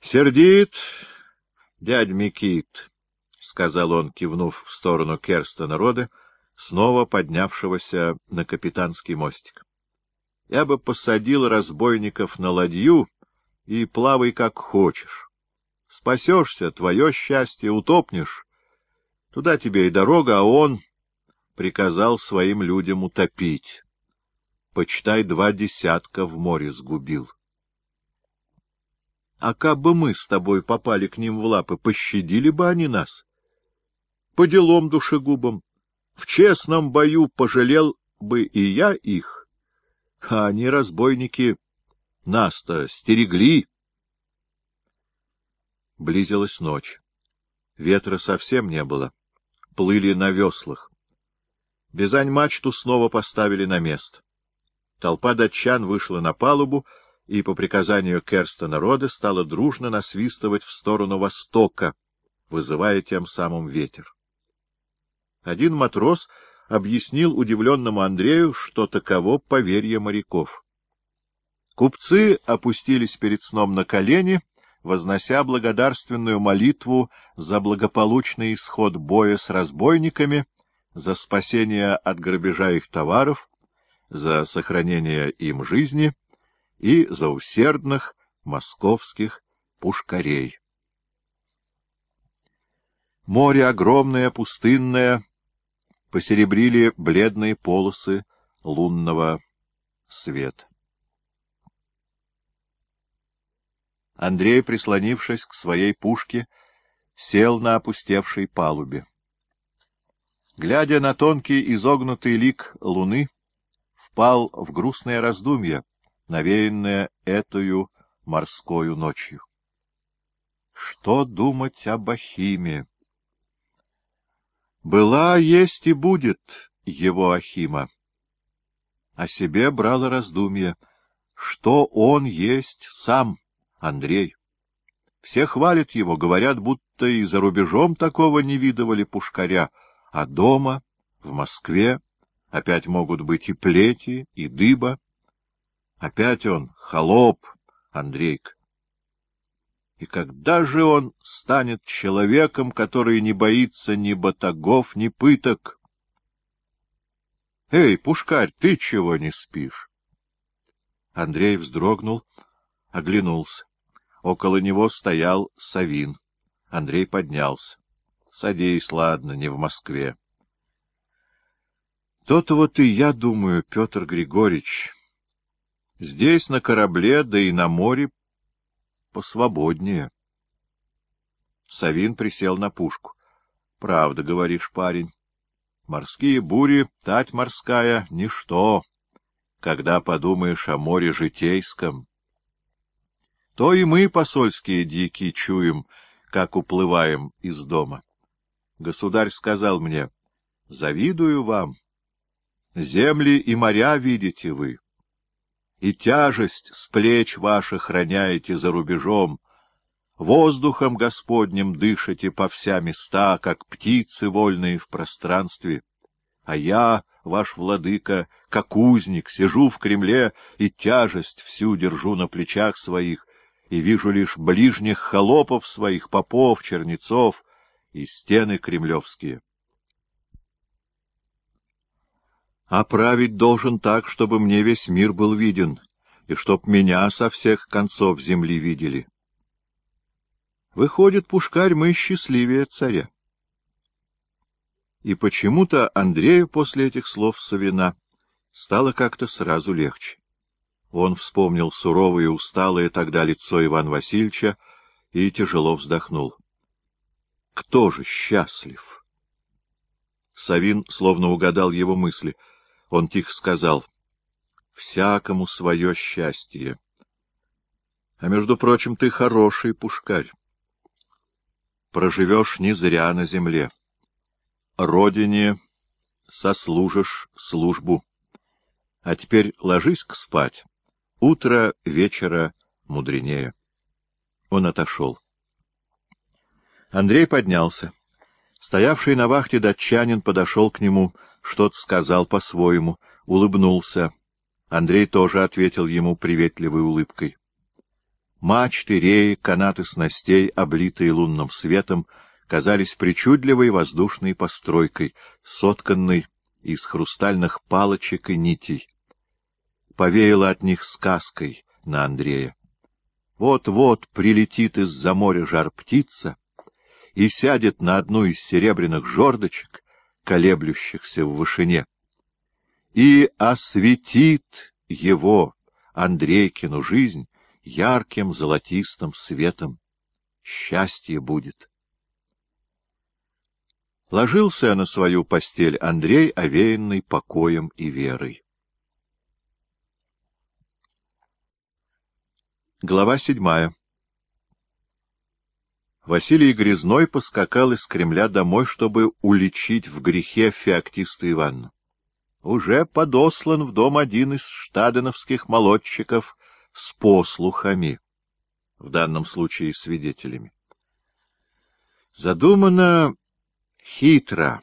Сердит, дядь Микит, — сказал он, кивнув в сторону Керстена Рода, снова поднявшегося на капитанский мостик. — Я бы посадил разбойников на ладью и плавай как хочешь. Спасешься — твое счастье, утопнешь — туда тебе и дорога, а он приказал своим людям утопить. Почитай, 20 в море сгубил. А как бы мы с тобой попали к ним в лапы, пощадили бы они нас? По делам душегубам. В честном бою пожалел бы и я их, а они, разбойники, нас-то стерегли. Близилась ночь. Ветра совсем не было. Плыли на веслах. Бизань-мачту снова поставили на место. Толпа датчан вышла на палубу и по приказанию Керстена Рода стала дружно насвистывать в сторону востока, вызывая тем самым ветер. Один матрос объяснил удивленному Андрею, что таково поверье моряков. Купцы опустились перед сном на колени, вознося благодарственную молитву за благополучный исход боя с разбойниками, за спасение от грабежа их товаров, за сохранение им жизни и за усердных московских пушкарей. Море огромное, пустынное, посеребрили бледные полосы лунного света. Андрей, прислонившись к своей пушке, сел на опустевшей палубе. Глядя на тонкий изогнутый лик луны, впал в грустное раздумье, навеянное этою морскою ночью. Что думать об Ахиме? Была, есть и будет его Ахима. О себе брало раздумье, что он есть сам Андрей. Все хвалят его, говорят, будто и за рубежом такого не видывали пушкаря, а дома, в Москве, опять могут быть и плети, и дыба. Опять он холоп, Андрейка. И когда же он станет человеком, который не боится ни батагов, ни пыток? — Эй, пушкарь, ты чего не спишь? Андрей вздрогнул, оглянулся. Около него стоял Савин. Андрей поднялся. — Садись, ладно, не в Москве. — То-то вот и я думаю, Петр Григорьевич. Здесь, на корабле, да и на море, посвободнее. Савин присел на пушку. — Правда, говоришь, парень. Морские бури, тать морская — ничто, когда подумаешь о море житейском. То и мы, посольские дикие, чуем, как уплываем из дома. Государь сказал мне: завидую вам. Земли и моря видите вы, и тяжесть с плеч ваших роняете за рубежом, воздухом Господним дышите по вся места, как птицы вольные в пространстве. А я, ваш владыка, как узник, сижу в Кремле и тяжесть всю держу на плечах своих, и вижу лишь ближних холопов своих, попов, чернецов и стены кремлевские. А править должен так, чтобы мне весь мир был виден, и чтоб меня со всех концов земли видели. Выходит, пушкарь, мы счастливее царя. И почему-то Андрею после этих слов Савина стало как-то сразу легче. Он вспомнил суровое и усталое тогда лицо Ивана Васильевича и тяжело вздохнул. Кто же счастлив? Савин словно угадал его мысли. Он тихо сказал: всякому свое счастье. А между прочим, ты хороший пушкарь. Проживешь не зря на земле. Родине сослужишь службу. А теперь ложись-ка спать. Утро вечера мудренее. Он отошел. Андрей поднялся. Стоявший на вахте датчанин подошел к нему, что-то сказал по-своему, улыбнулся. Андрей тоже ответил ему приветливой улыбкой. Мачты, реи, канаты снастей, облитые лунным светом, казались причудливой воздушной постройкой, сотканной из хрустальных палочек и нитей. Повеяло от них сказкой на Андрея. Вот-вот прилетит из-за моря жар-птица и сядет на одну из серебряных жердочек, колеблющихся в вышине, и осветит его, Андрейкину, жизнь ярким золотистым светом. Счастье будет. Ложился на свою постель Андрей, овеянный покоем и верой. Глава 7. Василий Грязной поскакал из Кремля домой, чтобы уличить в грехе Феоктисту Ивановну. Уже подослан в дом один из штаденовских молодчиков с послухами, в данном случае свидетелями. Задумано хитро.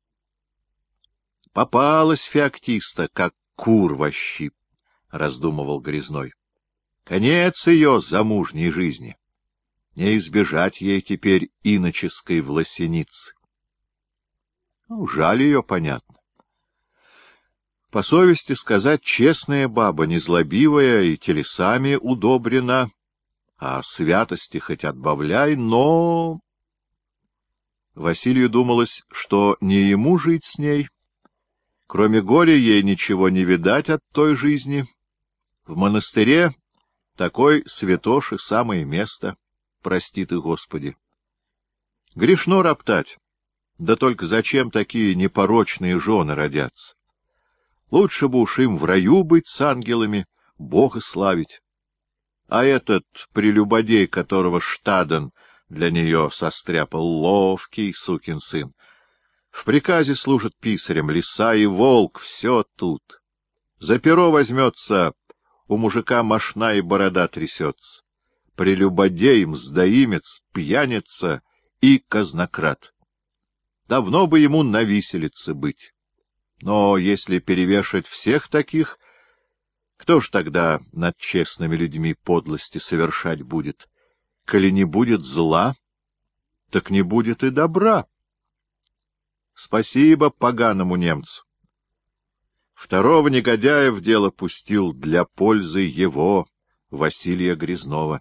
Попалась Феоктиста, как кур во щип, — раздумывал Грязной. Конец ее замужней жизни. Не избежать ей теперь иноческой власеницы. Жаль ее, понятно. По совести сказать, честная баба, незлобивая и телесами удобрена, а святости хоть отбавляй, но... Василию думалось, что не ему жить с ней, кроме горя ей ничего не видать от той жизни. В монастыре такой святоши самое место, прости ты, Господи. Грешно роптать, да только зачем такие непорочные жены родятся? Лучше бы уж им в раю быть с ангелами, Бога славить. А этот прелюбодей, которого Штаден для нее состряпал, ловкий сукин сын, в приказе служит писарем, лиса и волк, все тут. За перо возьмется, у мужика мошна и борода трясется. Прелюбодей, мздоимец, пьяница и казнократ. Давно бы ему на виселице быть. Но если перевешать всех таких, кто ж тогда над честными людьми подлости совершать будет? Коли не будет зла, так не будет и добра. Спасибо поганому немцу. Второго негодяя в дело пустил для пользы его, Василия Грязного.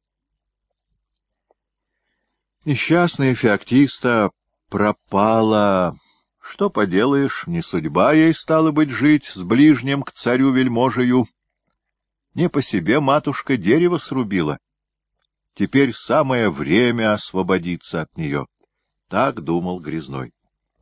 Несчастная Феоктиста пропала. Что поделаешь, не судьба ей стало быть жить с ближним к царю-вельможею. Не по себе матушка дерево срубила. Теперь самое время освободиться от нее. Так думал Грязной.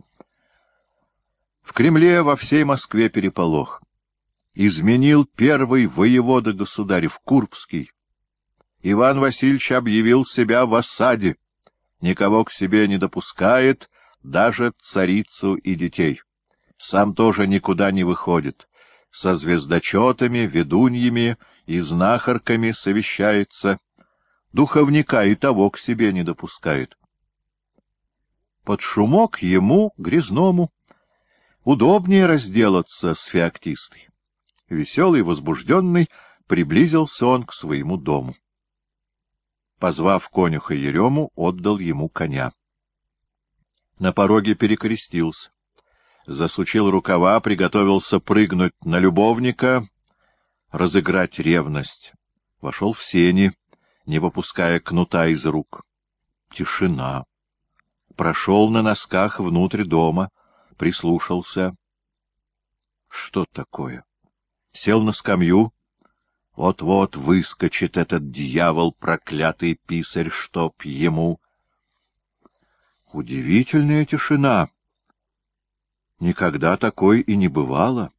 В Кремле во всей Москве переполох. Изменил первый воевода государев Курбский. Иван Васильевич объявил себя в осаде, никого к себе не допускает, даже царицу и детей. Сам тоже никуда не выходит. Со звездочетами, ведуньями и знахарками совещается. Духовника и того к себе не допускает. Под шумок ему, Грязному, удобнее разделаться с Феоктистой. Веселый, возбужденный, приблизился он к своему дому. Позвав конюха Ерему, отдал ему коня. На пороге перекрестился, засучил рукава, приготовился прыгнуть на любовника, разыграть ревность. Вошел в сени, не выпуская кнута из рук. Тишина. Прошел на носках внутрь дома, прислушался. Что такое? Сел на скамью. Вот-вот выскочит этот дьявол, проклятый писарь, чтоб ему... Удивительная тишина. Никогда такой и не бывало.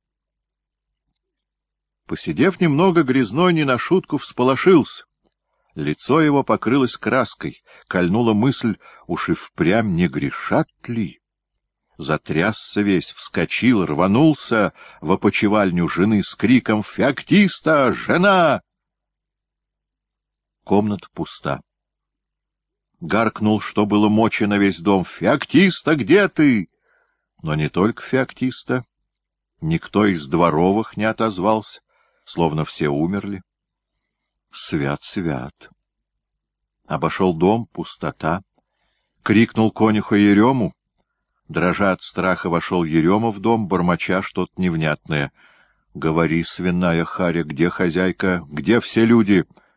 Посидев немного, Грязной не на шутку всполошился. Лицо его покрылось краской, кольнула мысль, уж и впрямь не грешат ли? Затрясся весь, вскочил, рванулся в опочивальню жены с криком «Феоктиста! Жена!» Комната пуста. Гаркнул, что было мочи на весь дом. «Феоктиста, где ты?» Но не только Феоктиста. Никто из дворовых не отозвался, словно все умерли. Свят, свят. Обошел дом, пустота. Крикнул конюха Ерему. Дрожа от страха, вошел Ерема в дом, бормоча что-то невнятное. — Говори, свиная харя, где хозяйка, где все люди?